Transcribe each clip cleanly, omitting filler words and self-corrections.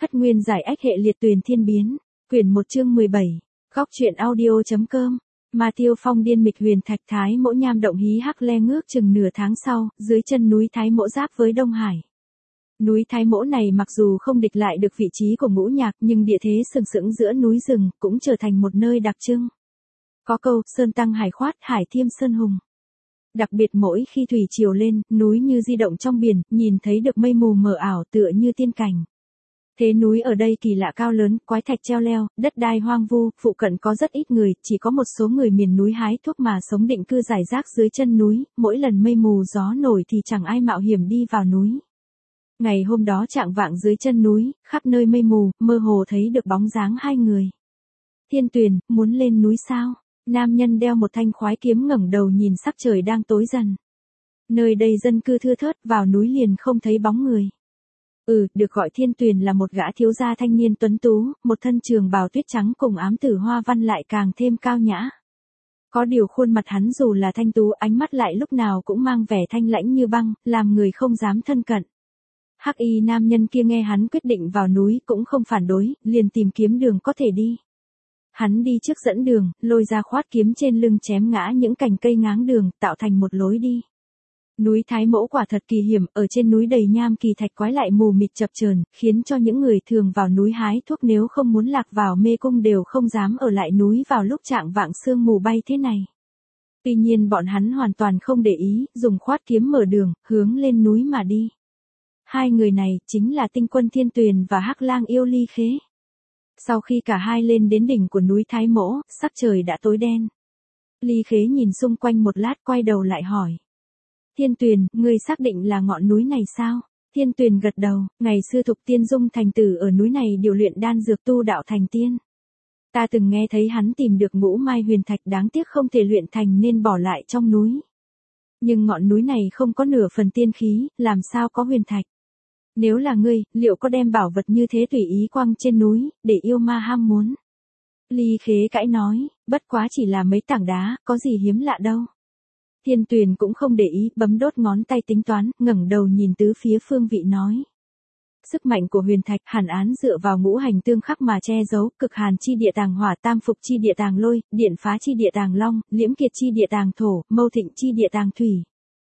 Hất nguyên giải ách hệ liệt tuyền thiên biến. Quyển 1 chương 17. Góc truyện audio.com. Ma Tiêu Phong điên mịch huyền thạch Thái Mỗ nham động hí hắc le ngước chừng nửa tháng sau, dưới chân núi Thái Mỗ giáp với Đông Hải. Núi Thái Mỗ này mặc dù không địch lại được vị trí của Ngũ Nhạc nhưng địa thế sừng sững giữa núi rừng cũng trở thành một nơi đặc trưng. Có câu sơn tăng hải khoát hải thiêm sơn hùng. Đặc biệt mỗi khi thủy triều lên, núi như di động trong biển, nhìn thấy được mây mù mờ ảo tựa như tiên cảnh. Thế núi ở đây kỳ lạ cao lớn, quái thạch treo leo, đất đai hoang vu, phụ cận có rất ít người, chỉ có một số người miền núi hái thuốc mà sống định cư rải rác dưới chân núi, mỗi lần mây mù gió nổi thì chẳng ai mạo hiểm đi vào núi. Ngày hôm đó trạng vạng dưới chân núi, khắp nơi mây mù, mơ hồ thấy được bóng dáng hai người. Thiên Tuyền, muốn lên núi sao? Nam nhân đeo một thanh khoái kiếm ngẩng đầu nhìn sắc trời đang tối dần. Nơi đây dân cư thưa thớt, vào núi liền không thấy bóng người. Được gọi Thiên Tuyền là một gã thiếu gia thanh niên tuấn tú, một thân trường bào tuyết trắng cùng ám tử hoa văn lại càng thêm cao nhã. Có điều khuôn mặt hắn dù là thanh tú, ánh mắt lại lúc nào cũng mang vẻ thanh lãnh như băng, làm người không dám thân cận. Hắc y nam nhân kia nghe hắn quyết định vào núi cũng không phản đối, liền tìm kiếm đường có thể đi. Hắn đi trước dẫn đường, lôi ra khoát kiếm trên lưng chém ngã những cành cây ngáng đường, tạo thành một lối đi. Núi Thái Mỗ quả thật kỳ hiểm, ở trên núi đầy nham kỳ thạch quái lại mù mịt chập chờn, khiến cho những người thường vào núi hái thuốc nếu không muốn lạc vào mê cung đều không dám ở lại núi vào lúc trạng vạng sương mù bay thế này. Tuy nhiên bọn hắn hoàn toàn không để ý, dùng khoát kiếm mở đường, hướng lên núi mà đi. Hai người này chính là Tinh Quân Thiên Tuyền và Hắc Lang yêu Ly Khế. Sau khi cả hai lên đến đỉnh của núi Thái Mỗ, sắc trời đã tối đen. Ly Khế nhìn xung quanh một lát quay đầu lại hỏi. Thiên Tuyền, ngươi xác định là ngọn núi này sao? Thiên Tuyền gật đầu, ngày xưa Thục Tiên Dung thành tử ở núi này điều luyện đan dược tu đạo thành tiên. Ta từng nghe thấy hắn tìm được ngũ mai huyền thạch đáng tiếc không thể luyện thành nên bỏ lại trong núi. Nhưng ngọn núi này không có nửa phần tiên khí, làm sao có huyền thạch? Nếu là ngươi, liệu có đem bảo vật như thế tùy ý quăng trên núi, để yêu ma ham muốn? Ly Khế cãi nói, bất quá chỉ là mấy tảng đá, có gì hiếm lạ đâu. Thiên Tuyền cũng không để ý, bấm đốt ngón tay tính toán, ngẩng đầu nhìn tứ phía phương vị nói. Sức mạnh của huyền thạch hàn án dựa vào ngũ hành tương khắc mà che giấu, cực hàn chi địa tàng hỏa, tam phục chi địa tàng lôi, điện phá chi địa tàng long, liễm kiệt chi địa tàng thổ, mâu thịnh chi địa tàng thủy.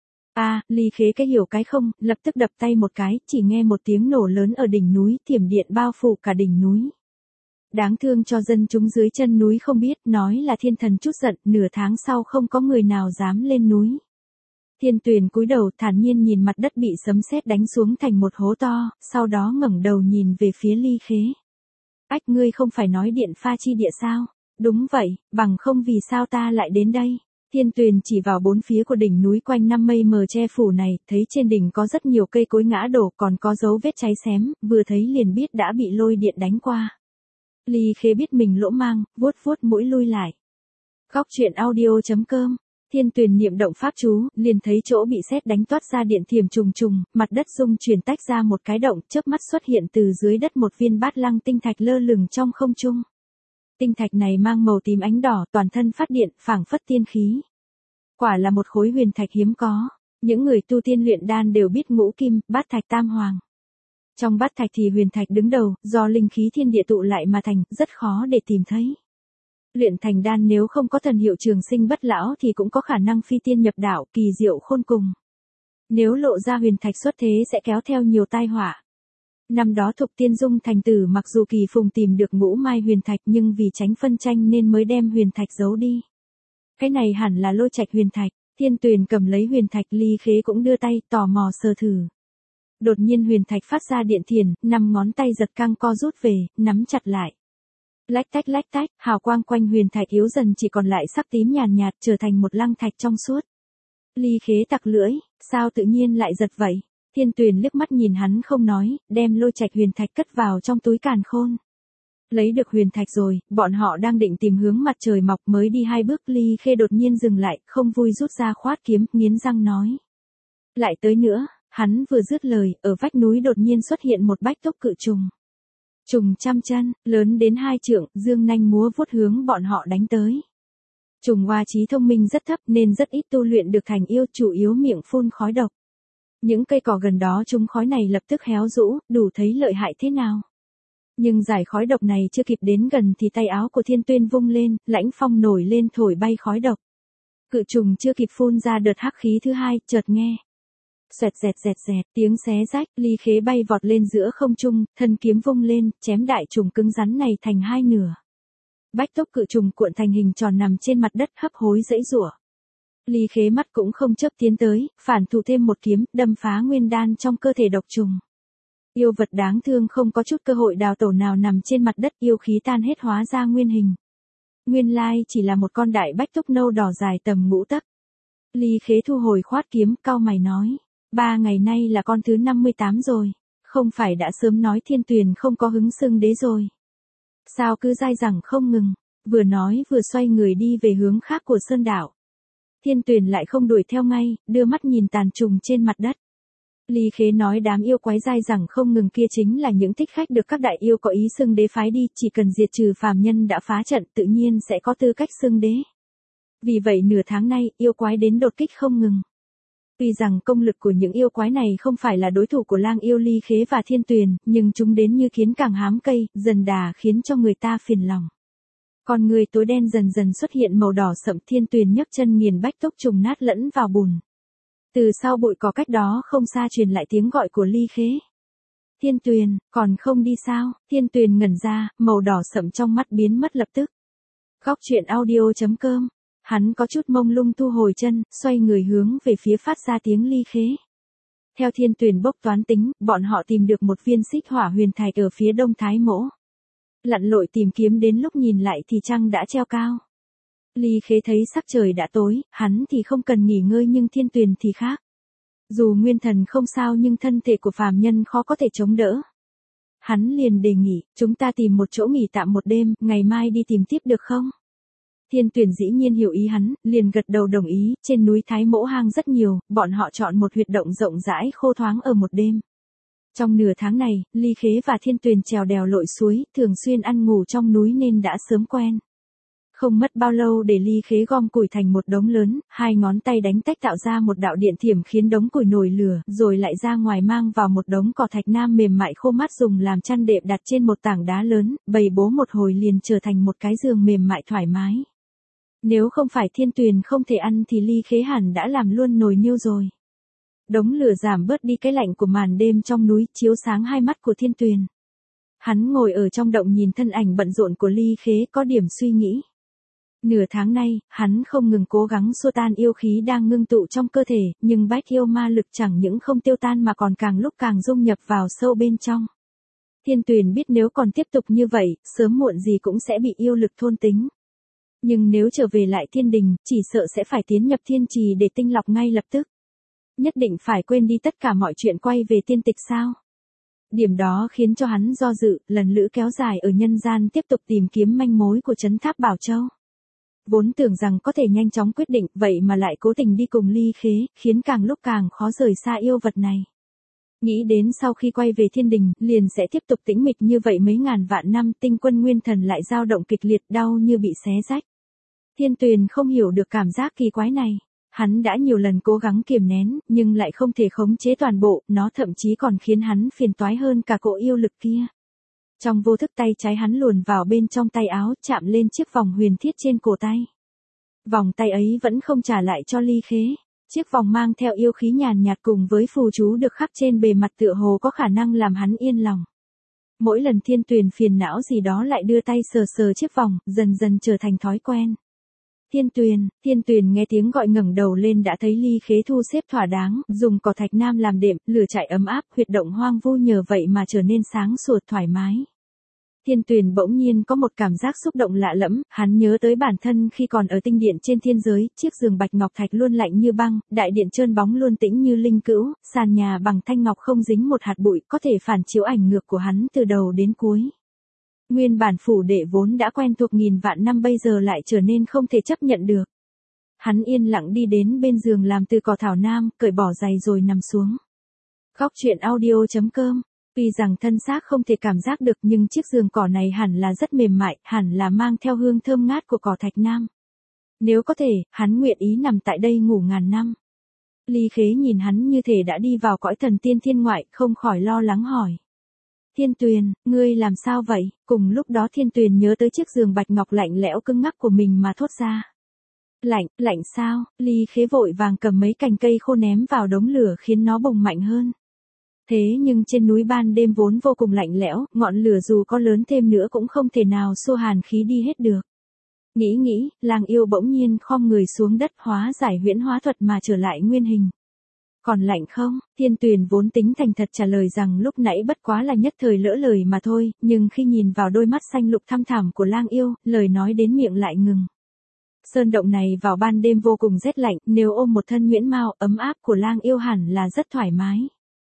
Ly Khế cái hiểu cái không, lập tức đập tay một cái, chỉ nghe một tiếng nổ lớn ở đỉnh núi, thiểm điện bao phủ cả đỉnh núi. Đáng thương cho dân chúng dưới chân núi không biết, nói là thiên thần chút giận, nửa tháng sau không có người nào dám lên núi. Thiên Tuyền cúi đầu thản nhiên nhìn mặt đất bị sấm sét đánh xuống thành một hố to, sau đó ngẩng đầu nhìn về phía Ly Khế. Ách, ngươi không phải nói điện pha chi địa sao? Đúng vậy, bằng không vì sao ta lại đến đây? Thiên Tuyền chỉ vào bốn phía của đỉnh núi quanh năm mây mờ che phủ này, thấy trên đỉnh có rất nhiều cây cối ngã đổ, còn có dấu vết cháy xém, vừa thấy liền biết đã bị lôi điện đánh qua. Ly Khế biết mình lỗ mang, vuốt vuốt mũi lui lại. Góc truyện audio.com. Thiên Tuyền niệm động pháp chú, liền thấy chỗ bị sét đánh toát ra điện thiểm trùng trùng, mặt đất rung chuyển tách ra một cái động, chớp mắt xuất hiện từ dưới đất một viên bát lăng tinh thạch lơ lửng trong không trung. Tinh thạch này mang màu tím ánh đỏ, toàn thân phát điện, phảng phất tiên khí. Quả là một khối huyền thạch hiếm có. Những người tu tiên luyện đan đều biết ngũ kim, bát thạch tam hoàng. Trong bát thạch thì huyền thạch đứng đầu, do linh khí thiên địa tụ lại mà thành, rất khó để tìm thấy. Luyện thành đan nếu không có thần hiệu trường sinh bất lão thì cũng có khả năng phi tiên nhập đạo, kỳ diệu khôn cùng. Nếu lộ ra huyền thạch xuất thế sẽ kéo theo nhiều tai họa. Năm đó Thục Tiên Dung thành tử mặc dù kỳ phùng tìm được ngũ mai huyền thạch nhưng vì tránh phân tranh nên mới đem huyền thạch giấu đi. Cái này hẳn là lôi trạch huyền thạch. Thiên Tuyền cầm lấy huyền thạch, Ly Khế cũng đưa tay tò mò sờ thử. Đột nhiên huyền thạch phát ra điện thiền, 5 ngón tay giật căng co rút về, nắm chặt lại. Lách tách, hào quang quanh huyền thạch yếu dần chỉ còn lại sắc tím nhàn nhạt, trở thành một lăng thạch trong suốt. Ly Khế tặc lưỡi, sao tự nhiên lại giật vậy? Thiên Tuyền liếc mắt nhìn hắn không nói, đem lôi trạch huyền thạch cất vào trong túi càn khôn. Lấy được huyền thạch rồi, bọn họ đang định tìm hướng mặt trời mọc, mới đi 2 bước Ly Khế đột nhiên dừng lại, không vui rút ra khoát kiếm, nghiến răng nói. Lại tới nữa. Hắn vừa dứt lời, ở vách núi đột nhiên xuất hiện một bách túc cự trùng. Trùng trăm chân, lớn đến 2 trượng, dương nanh múa vuốt hướng bọn họ đánh tới. Trùng hoa trí thông minh rất thấp nên rất ít tu luyện được thành yêu, chủ yếu miệng phun khói độc. Những cây cỏ gần đó trúng khói này lập tức héo rũ, đủ thấy lợi hại thế nào. Nhưng giải khói độc này chưa kịp đến gần thì tay áo của Thiên Tuyên vung lên, lãnh phong nổi lên thổi bay khói độc. Cự trùng chưa kịp phun ra đợt hắc khí thứ hai, chợt nghe. Xoẹt dẹt, tiếng xé rách, ly khế bay vọt lên giữa không trung, thân kiếm vung lên, chém đại trùng cứng rắn này thành hai nửa. Bách tốc cự trùng cuộn thành hình tròn nằm trên mặt đất hấp hối giãy giụa. Ly khế mắt cũng không chớp tiến tới, phản thủ thêm một kiếm, đâm phá nguyên đan trong cơ thể độc trùng. Yêu vật đáng thương không có chút cơ hội đào tổ nào nằm trên mặt đất, yêu khí tan hết hóa ra nguyên hình. Nguyên lai chỉ là một con đại bách túc nâu đỏ dài tầm ngũ tấc. Ly khế thu hồi khoát kiếm, cau mày nói. 3 ngày nay là con thứ 58 rồi. Không phải đã sớm nói Thiên Tuyền không có hứng xưng đế rồi. Sao cứ dai dẳng không ngừng. Vừa nói vừa xoay người đi về hướng khác của sơn đảo. Thiên Tuyền lại không đuổi theo ngay, đưa mắt nhìn tàn trùng trên mặt đất. Ly khế nói đám yêu quái dai dẳng không ngừng kia chính là những thích khách được các đại yêu có ý xưng đế phái đi, chỉ cần diệt trừ phàm nhân đã phá trận tự nhiên sẽ có tư cách xưng đế. Vì vậy nửa tháng nay, yêu quái đến đột kích không ngừng. Tuy rằng công lực của những yêu quái này không phải là đối thủ của lang yêu Ly khế và Thiên Tuyền, nhưng chúng đến như kiến càng hám cây, dần đà khiến cho người ta phiền lòng. Con người tối đen dần dần xuất hiện màu đỏ sậm, Thiên Tuyền nhấc chân nghiền bách tốc trùng nát lẫn vào bùn. Từ sau bụi cỏ cách đó không xa truyền lại tiếng gọi của Ly khế. Thiên Tuyền, còn không đi sao? Thiên Tuyền ngẩn ra, màu đỏ sậm trong mắt biến mất lập tức. Góc truyện audio.com. Hắn có chút mông lung thu hồi chân, xoay người hướng về phía phát ra tiếng Ly khế. Theo Thiên Tuyền bốc toán tính, bọn họ tìm được một viên xích hỏa huyền thạch ở phía đông Thái Mỗ. Lặn lội tìm kiếm đến lúc nhìn lại thì trăng đã treo cao. Ly khế thấy sắc trời đã tối, hắn thì không cần nghỉ ngơi nhưng Thiên Tuyền thì khác. Dù nguyên thần không sao nhưng thân thể của phàm nhân khó có thể chống đỡ. Hắn liền đề nghị, chúng ta tìm một chỗ nghỉ tạm một đêm, ngày mai đi tìm tiếp được không? Thiên Tuyền dĩ nhiên hiểu ý hắn, liền gật đầu đồng ý, trên núi Thái Mỗ hang rất nhiều, bọn họ chọn một huyệt động rộng rãi khô thoáng ở một đêm. Trong nửa tháng này, Ly khế và Thiên Tuyền trèo đèo lội suối, thường xuyên ăn ngủ trong núi nên đã sớm quen. Không mất bao lâu để Ly khế gom củi thành một đống lớn, 2 ngón tay đánh tách tạo ra một đạo điện thiểm khiến đống củi nổi lửa, rồi lại ra ngoài mang vào một đống cỏ thạch nam mềm mại khô mát dùng làm chăn đệm đặt trên một tảng đá lớn, bày bố một hồi liền trở thành một cái giường mềm mại thoải mái. Nếu không phải Thiên Tuyền không thể ăn thì Ly khế hẳn đã làm luôn nồi niêu rồi. Đống lửa giảm bớt đi cái lạnh của màn đêm trong núi, chiếu sáng hai mắt của Thiên Tuyền. Hắn ngồi ở trong động nhìn thân ảnh bận rộn của Ly khế có điểm suy nghĩ. Nửa tháng nay, hắn không ngừng cố gắng xua tan yêu khí đang ngưng tụ trong cơ thể, nhưng bách yêu ma lực chẳng những không tiêu tan mà còn càng lúc càng dung nhập vào sâu bên trong. Thiên Tuyền biết nếu còn tiếp tục như vậy, sớm muộn gì cũng sẽ bị yêu lực thôn tính. Nhưng nếu trở về lại thiên đình, chỉ sợ sẽ phải tiến nhập thiên trì để tinh lọc ngay lập tức. Nhất định phải quên đi tất cả mọi chuyện quay về tiên tịch sao? Điểm đó khiến cho hắn do dự, lần lữ kéo dài ở nhân gian tiếp tục tìm kiếm manh mối của trấn tháp Bảo Châu. Vốn tưởng rằng có thể nhanh chóng quyết định, vậy mà lại cố tình đi cùng Ly khế, khiến càng lúc càng khó rời xa yêu vật này. Nghĩ đến sau khi quay về thiên đình, liền sẽ tiếp tục tĩnh mịch như vậy mấy ngàn vạn năm, tinh quân nguyên thần lại dao động kịch liệt, đau như bị xé rách. Thiên Tuyền không hiểu được cảm giác kỳ quái này. Hắn đã nhiều lần cố gắng kiềm nén, nhưng lại không thể khống chế toàn bộ, nó thậm chí còn khiến hắn phiền toái hơn cả cỗ yêu lực kia. Trong vô thức tay trái hắn luồn vào bên trong tay áo, chạm lên chiếc vòng huyền thiết trên cổ tay. Vòng tay ấy vẫn không trả lại cho Ly khế. Chiếc vòng mang theo yêu khí nhàn nhạt cùng với phù chú được khắc trên bề mặt tựa hồ có khả năng làm hắn yên lòng. Mỗi lần Thiên Tuyền phiền não gì đó lại đưa tay sờ sờ chiếc vòng, dần dần trở thành thói quen. Thiên Tuyền nghe tiếng gọi ngẩng đầu lên đã thấy Ly khế thu xếp thỏa đáng, dùng cỏ thạch nam làm đệm, lửa chạy ấm áp, huyệt động hoang vu nhờ vậy mà trở nên sáng sủa thoải mái. Thiên Tuyền bỗng nhiên có một cảm giác xúc động lạ lẫm, hắn nhớ tới bản thân khi còn ở tinh điện trên thiên giới, chiếc giường bạch ngọc thạch luôn lạnh như băng, đại điện trơn bóng luôn tĩnh như linh cữu, sàn nhà bằng thanh ngọc không dính một hạt bụi, có thể phản chiếu ảnh ngược của hắn từ đầu đến cuối. Nguyên bản phủ đệ vốn đã quen thuộc nghìn vạn năm bây giờ lại trở nên không thể chấp nhận được. Hắn yên lặng đi đến bên giường làm từ cỏ thảo nam, cởi bỏ giày rồi nằm xuống. Góc truyện audio.com. Tuy rằng thân xác không thể cảm giác được nhưng chiếc giường cỏ này hẳn là rất mềm mại, hẳn là mang theo hương thơm ngát của cỏ thạch nam. Nếu có thể, hắn nguyện ý nằm tại đây ngủ ngàn năm. Ly khế nhìn hắn như thể đã đi vào cõi thần tiên thiên ngoại, không khỏi lo lắng hỏi. Thiên Tuyền, ngươi làm sao vậy? Cùng lúc đó Thiên Tuyền nhớ tới chiếc giường bạch ngọc lạnh lẽo cứng ngắc của mình mà thốt ra. Lạnh, lạnh sao? Ly Khế vội vàng cầm mấy cành cây khô ném vào đống lửa khiến nó bùng mạnh hơn. Thế nhưng trên núi ban đêm vốn vô cùng lạnh lẽo, ngọn lửa dù có lớn thêm nữa cũng không thể nào xua hàn khí đi hết được. Nghĩ, Lang Yêu bỗng nhiên khom người xuống đất hóa giải huyễn hóa thuật mà trở lại nguyên hình. Còn lạnh không? Thiên Tuyền vốn tính thành thật trả lời rằng lúc nãy bất quá là nhất thời lỡ lời mà thôi, nhưng khi nhìn vào đôi mắt xanh lục thăm thẳm của Lang Yêu, lời nói đến miệng lại ngừng. Sơn động này vào ban đêm vô cùng rét lạnh, nếu ôm một thân nhuyễn mao ấm áp của Lang Yêu hẳn là rất thoải mái.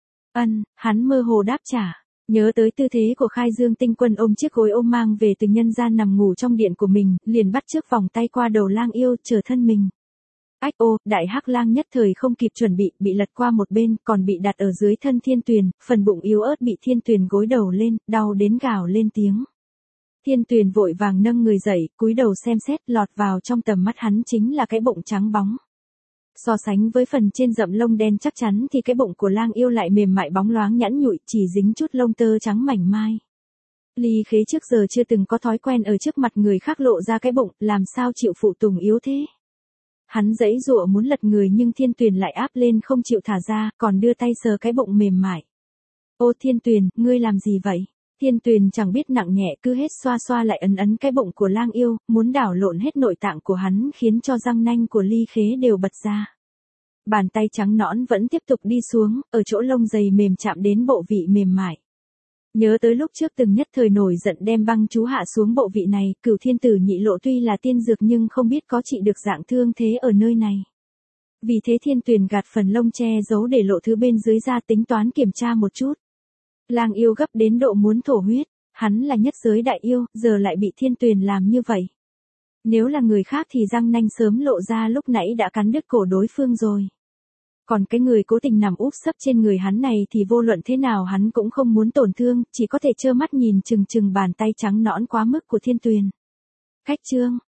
Hắn mơ hồ đáp trả. Nhớ tới tư thế của Khai Dương Tinh Quân ôm chiếc gối ôm mang về từ nhân gian nằm ngủ trong điện của mình, liền bắt chước vòng tay qua đầu Lang Yêu trở thân mình. Ách ô, đại hắc lang nhất thời không kịp chuẩn bị lật qua một bên, còn bị đặt ở dưới thân Thiên Tuyền, phần bụng yếu ớt bị Thiên Tuyền gối đầu lên, đau đến gào lên tiếng. Thiên Tuyền vội vàng nâng người dậy, cúi đầu xem xét, lọt vào trong tầm mắt hắn chính là cái bụng trắng bóng. So sánh với phần trên rậm lông đen chắc chắn thì cái bụng của Lang Yêu lại mềm mại bóng loáng nhẵn nhụi, chỉ dính chút lông tơ trắng mảnh mai. Ly Khế trước giờ chưa từng có thói quen ở trước mặt người khác lộ ra cái bụng, làm sao chịu phụ tùng yếu thế. Hắn giãy giụa muốn lật người nhưng Thiên Tuyền lại áp lên không chịu thả ra, còn đưa tay sờ cái bụng mềm mại. Ô Thiên Tuyền, ngươi làm gì vậy? Thiên Tuyền chẳng biết nặng nhẹ cứ hết xoa xoa lại ấn cái bụng của Lang Yêu, muốn đảo lộn hết nội tạng của hắn khiến cho răng nanh của Ly Khế đều bật ra. Bàn tay trắng nõn vẫn tiếp tục đi xuống, ở chỗ lông dày mềm chạm đến bộ vị mềm mại. Nhớ tới lúc trước từng nhất thời nổi giận đem băng chú hạ xuống bộ vị này, Cửu Thiên Tử Nhị Lộ tuy là tiên dược nhưng không biết có trị được dạng thương thế ở nơi này. Vì thế Thiên Tuyền gạt phần lông che giấu để lộ thứ bên dưới ra tính toán kiểm tra một chút. Lang Yêu gấp đến độ muốn thổ huyết, hắn là nhất giới đại yêu, giờ lại bị Thiên Tuyền làm như vậy. Nếu là người khác thì răng nanh sớm lộ ra lúc nãy đã cắn đứt cổ đối phương rồi. Còn cái người cố tình nằm úp sấp trên người hắn này thì vô luận thế nào hắn cũng không muốn tổn thương, chỉ có thể trơ mắt nhìn chừng bàn tay trắng nõn quá mức của Thiên Tuyền. Cách chương,